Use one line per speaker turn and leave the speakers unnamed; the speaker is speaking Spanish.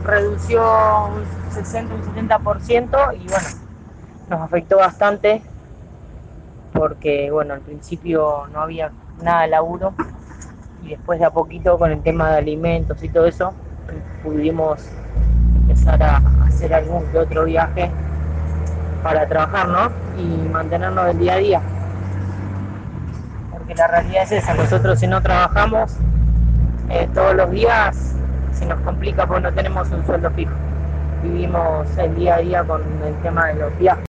redució un 60, un 70% y bueno, nos afectó bastante porque bueno, al principio no había nada de laburo y después de a poquito con el tema de alimentos y todo eso pudimos empezar a hacer algún que otro viaje para trabajar, ¿no? Y mantenernos del día a día. Porque la realidad es esa, nosotros si no trabajamos todos los días se nos complica porque no tenemos un sueldo fijo. Vivimos el día a día con el tema de los viajes.